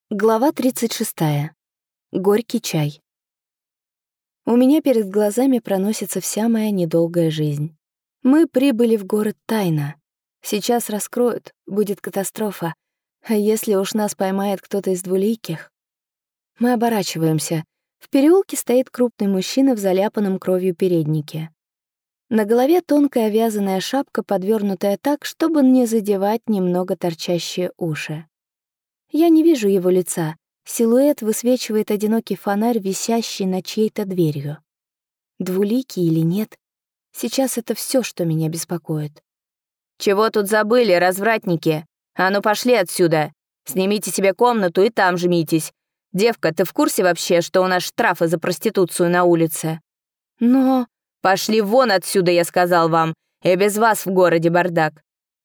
Глава 36. Горький чай. У меня перед глазами проносится вся моя недолгая жизнь. Мы прибыли в город тайно. Сейчас раскроют, будет катастрофа. А если уж нас поймает кто-то из двуликих? Мы оборачиваемся. В переулке стоит крупный мужчина в заляпанном кровью переднике. На голове тонкая вязаная шапка, подвернутая так, чтобы не задевать немного торчащие уши. Я не вижу его лица. Силуэт высвечивает одинокий фонарь, висящий над чьей-то дверью. Двуликий или нет? Сейчас это все, что меня беспокоит. «Чего тут забыли, развратники? А ну пошли отсюда! Снимите себе комнату и там жмитесь. Девка, ты в курсе вообще, что у нас штрафы за проституцию на улице?» Но... «Пошли вон отсюда, я сказал вам, и без вас в городе бардак».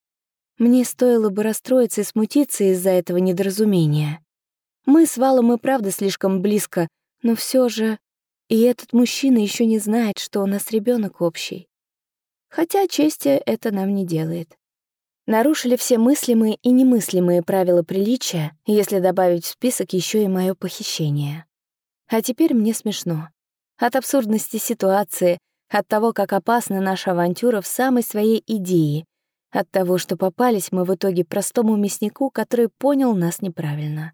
Мне стоило бы расстроиться и смутиться из-за этого недоразумения. Мы с Валом и правда слишком близко, но все же... И этот мужчина еще не знает, что у нас ребенок общий. Хотя чести это нам не делает. Нарушили все мыслимые и немыслимые правила приличия, если добавить в список еще и мое похищение. А теперь мне смешно. От абсурдности ситуации, от того, как опасна наша авантюра в самой своей идее, от того, что попались мы в итоге простому мяснику, который понял нас неправильно.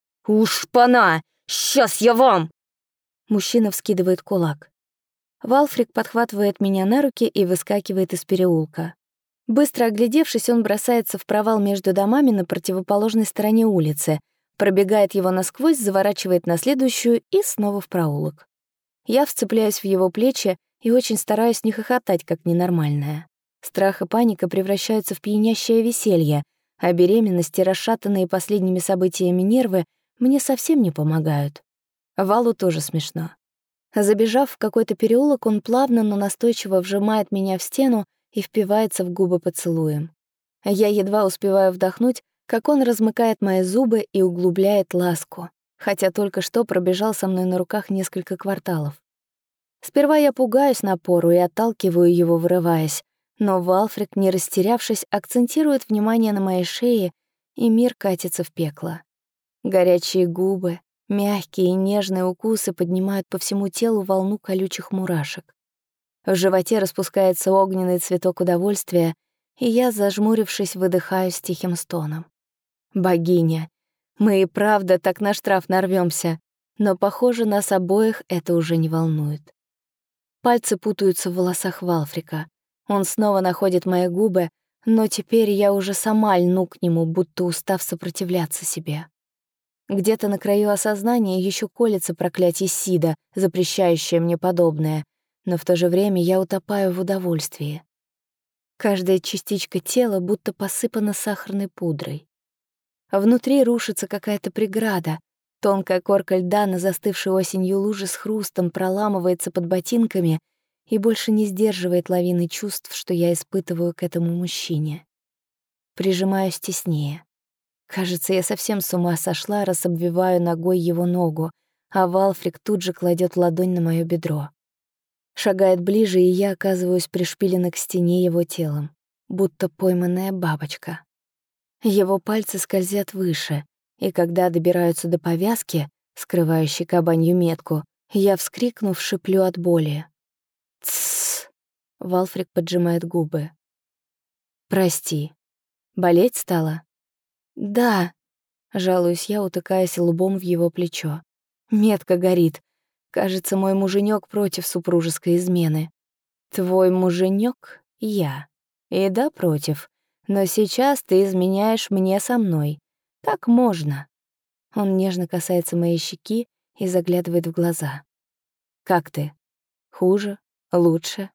«Уж пана! Сейчас я вам!» Мужчина вскидывает кулак. Валфрик подхватывает меня на руки и выскакивает из переулка. Быстро оглядевшись, он бросается в провал между домами на противоположной стороне улицы, пробегает его насквозь, заворачивает на следующую и снова в проулок. Я вцепляюсь в его плечи и очень стараюсь не хохотать, как ненормальная. Страх и паника превращаются в пьянящее веселье, а беременности, расшатанные последними событиями нервы, мне совсем не помогают. Валу тоже смешно. Забежав в какой-то переулок, он плавно, но настойчиво вжимает меня в стену и впивается в губы поцелуем. Я едва успеваю вдохнуть, как он размыкает мои зубы и углубляет ласку, хотя только что пробежал со мной на руках несколько кварталов. Сперва я пугаюсь напору и отталкиваю его, вырываясь, но Валфрик, не растерявшись, акцентирует внимание на моей шее, и мир катится в пекло. Горячие губы, мягкие и нежные укусы поднимают по всему телу волну колючих мурашек. В животе распускается огненный цветок удовольствия, и я, зажмурившись, выдыхаю с тихим стоном. Богиня, мы и правда так на штраф нарвёмся, но, похоже, нас обоих это уже не волнует. Пальцы путаются в волосах Валфрика. Он снова находит мои губы, но теперь я уже сама льну к нему, будто устав сопротивляться себе. Где-то на краю осознания еще колется проклятие Сида, запрещающее мне подобное, но в то же время я утопаю в удовольствии. Каждая частичка тела будто посыпана сахарной пудрой. Внутри рушится какая-то преграда. Тонкая корка льда на застывшей осенью луже с хрустом проламывается под ботинками и больше не сдерживает лавины чувств, что я испытываю к этому мужчине. Прижимаюсь теснее. Кажется, я совсем с ума сошла, раз обвиваю ногой его ногу, а Валфрик тут же кладет ладонь на моё бедро. Шагает ближе, и я оказываюсь пришпилена к стене его телом, будто пойманная бабочка. Его пальцы скользят выше, и когда добираются до повязки, скрывающей кабанью метку, я, вскрикнув, шиплю от боли. «Тссс!» — Валфрик поджимает губы. «Прости. Болеть стало?» «Да», — жалуюсь я, утыкаясь лбом в его плечо. Метка горит. Кажется, мой муженек против супружеской измены. «Твой муженек — я. И да, против. Но сейчас ты изменяешь мне со мной. Так можно». Он нежно касается моей щеки и заглядывает в глаза. «Как ты? Хуже? Лучше?»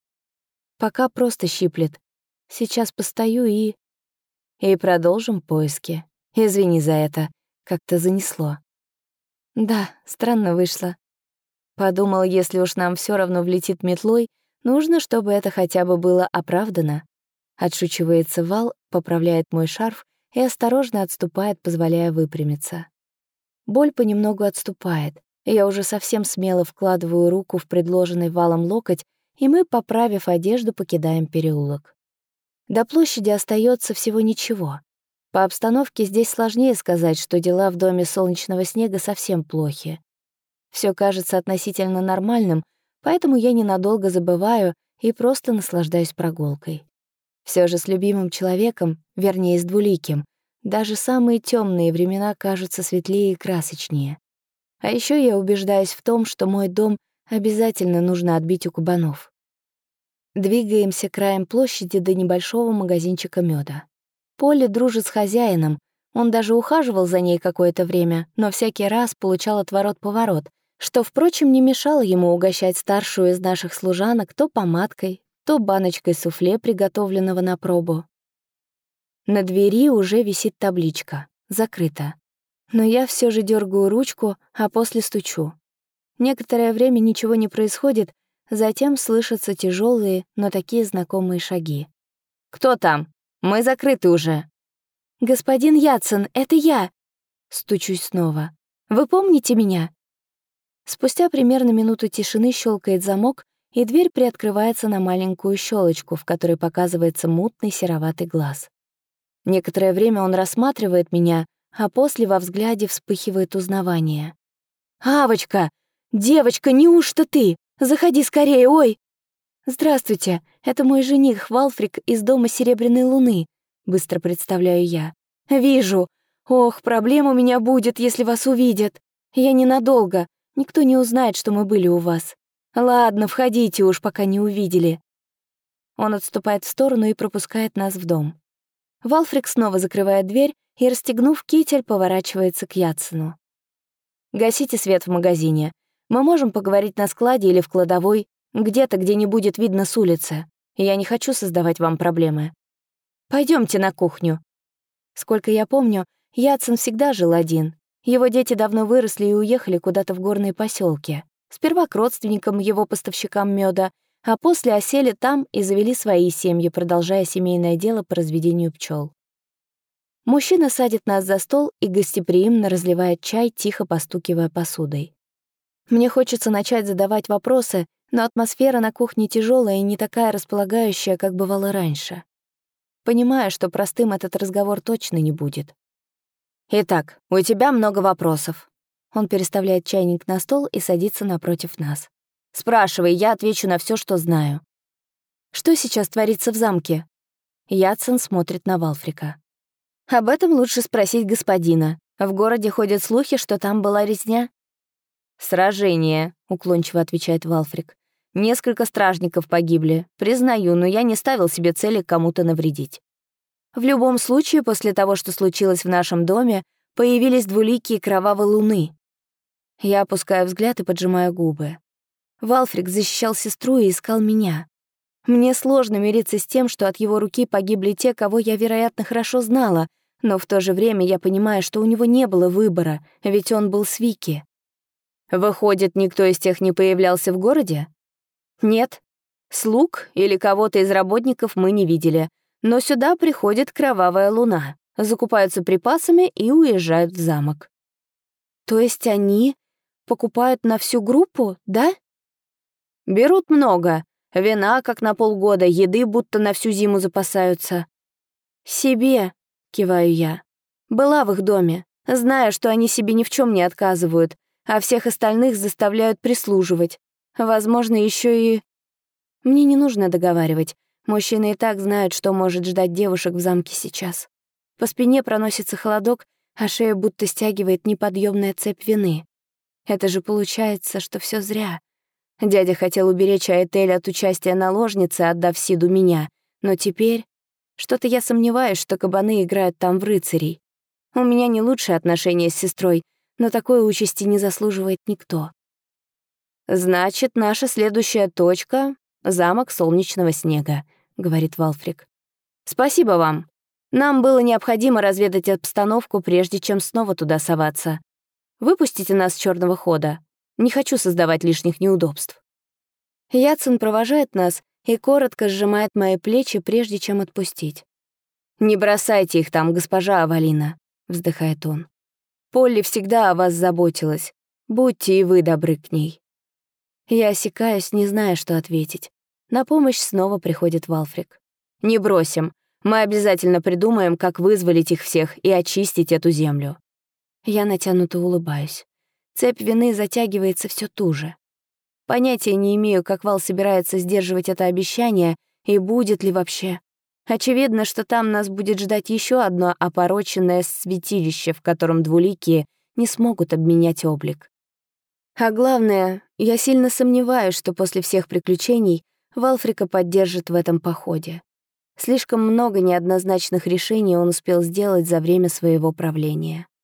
«Пока просто щиплет. Сейчас постою и продолжим поиски. Извини за это. Как-то занесло». «Да, странно вышло. Подумал, если уж нам всё равно влетит метлой, нужно, чтобы это хотя бы было оправдано». Отшучивается Вал, поправляет мой шарф и осторожно отступает, позволяя выпрямиться. Боль понемногу отступает. Я уже совсем смело вкладываю руку в предложенный Валом локоть, и мы, поправив одежду, покидаем переулок. До площади остается всего ничего. По обстановке здесь сложнее сказать, что дела в доме солнечного снега совсем плохи. Все кажется относительно нормальным, поэтому я ненадолго забываю и просто наслаждаюсь прогулкой. Все же с любимым человеком, вернее, с двуликим, даже самые темные времена кажутся светлее и красочнее. А еще я убеждаюсь в том, что мой дом обязательно нужно отбить у кабанов. Двигаемся краем площади до небольшого магазинчика мёда. Полли дружит с хозяином, он даже ухаживал за ней какое-то время, но всякий раз получал отворот-поворот, что, впрочем, не мешало ему угощать старшую из наших служанок то помадкой, то баночкой суфле, приготовленного на пробу. На двери уже висит табличка «Закрыто». Но я все же дергаю ручку, а после стучу. Некоторое время ничего не происходит, затем слышатся тяжелые, но такие знакомые шаги. «Кто там? Мы закрыты уже». «Господин Ядсон, это я!» Стучусь снова. «Вы помните меня?» Спустя примерно минуту тишины щелкает замок, и дверь приоткрывается на маленькую щелочку, в которой показывается мутный сероватый глаз. Некоторое время он рассматривает меня, а после во взгляде вспыхивает узнавание. «Авочка! Девочка, неужто ты? Заходи скорее, ой!» «Здравствуйте, это мой жених Валфрик из дома Серебряной Луны», — быстро представляю я. «Вижу. Ох, проблем у меня будет, если вас увидят. Я ненадолго, никто не узнает, что мы были у вас. Ладно, входите уж, пока не увидели». Он отступает в сторону и пропускает нас в дом. Валфрик снова закрывает дверь и, расстегнув китель, поворачивается к Ядсону. «Гасите свет в магазине. Мы можем поговорить на складе или в кладовой, где-то, где не будет видно с улицы. Я не хочу создавать вам проблемы. Пойдемте на кухню». Сколько я помню, Ядсон всегда жил один. Его дети давно выросли и уехали куда-то в горные поселки. Сперва к родственникам, его поставщикам мёда, а после осели там и завели свои семьи, продолжая семейное дело по разведению пчел. Мужчина садит нас за стол и гостеприимно разливает чай, тихо постукивая посудой. Мне хочется начать задавать вопросы, но атмосфера на кухне тяжелая и не такая располагающая, как бывало раньше. Понимаю, что простым этот разговор точно не будет. «Итак, у тебя много вопросов». Он переставляет чайник на стол и садится напротив нас. «Спрашивай, я отвечу на все, что знаю». «Что сейчас творится в замке?» Ядсон смотрит на Валфрика. «Об этом лучше спросить господина. В городе ходят слухи, что там была резня». «Сражение», — уклончиво отвечает Валфрик. «Несколько стражников погибли. Признаю, но я не ставил себе цели кому-то навредить. В любом случае, после того, что случилось в нашем доме, появились двуликие кровавые луны». Я опускаю взгляд и поджимаю губы. Валфрик защищал сестру и искал меня. Мне сложно мириться с тем, что от его руки погибли те, кого я, вероятно, хорошо знала, но в то же время я понимаю, что у него не было выбора, ведь он был с Вики. «Выходит, никто из тех не появлялся в городе?» «Нет. Слуг или кого-то из работников мы не видели, но сюда приходит кровавая луна, закупаются припасами и уезжают в замок». «То есть они покупают на всю группу, да?» «Берут много. Вина, как на полгода, еды будто на всю зиму запасаются». «Себе», — киваю я. «Была в их доме, знаю, что они себе ни в чем не отказывают, а всех остальных заставляют прислуживать. Возможно, еще и...» Мне не нужно договаривать. Мужчины и так знают, что может ждать девушек в замке сейчас. По спине проносится холодок, а шею будто стягивает неподъемная цепь вины. Это же получается, что все зря. Дядя хотел уберечь Аэтель от участия наложницы, отдав Сиду меня, но теперь... Что-то я сомневаюсь, что кабаны играют там в рыцарей. У меня не лучшие отношения с сестрой, но такой участи не заслуживает никто. «Значит, наша следующая точка — замок Солнечного Снега», — говорит Валфрик. «Спасибо вам. Нам было необходимо разведать обстановку, прежде чем снова туда соваться. Выпустите нас с черного хода. Не хочу создавать лишних неудобств». Ядсон провожает нас и коротко сжимает мои плечи, прежде чем отпустить. «Не бросайте их там, госпожа Авалина», — вздыхает он. «Полли всегда о вас заботилась. Будьте и вы добры к ней». Я осекаюсь, не зная, что ответить. На помощь снова приходит Валфрик. «Не бросим. Мы обязательно придумаем, как вызволить их всех и очистить эту землю». Я натянуто улыбаюсь. Цепь вины затягивается все туже. Понятия не имею, как Вал собирается сдерживать это обещание и будет ли вообще. Очевидно, что там нас будет ждать еще одно опороченное святилище, в котором двуликие не смогут обменять облик. А главное, я сильно сомневаюсь, что после всех приключений Валфрика поддержит в этом походе. Слишком много неоднозначных решений он успел сделать за время своего правления.